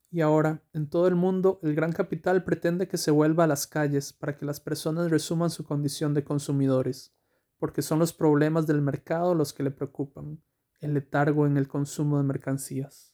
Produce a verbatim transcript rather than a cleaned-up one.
Y ahora, en todo el mundo, el gran capital pretende que se vuelva a las calles para que las personas resuman su condición de consumidores, porque son los problemas del mercado los que le preocupan, el letargo en el consumo de mercancías.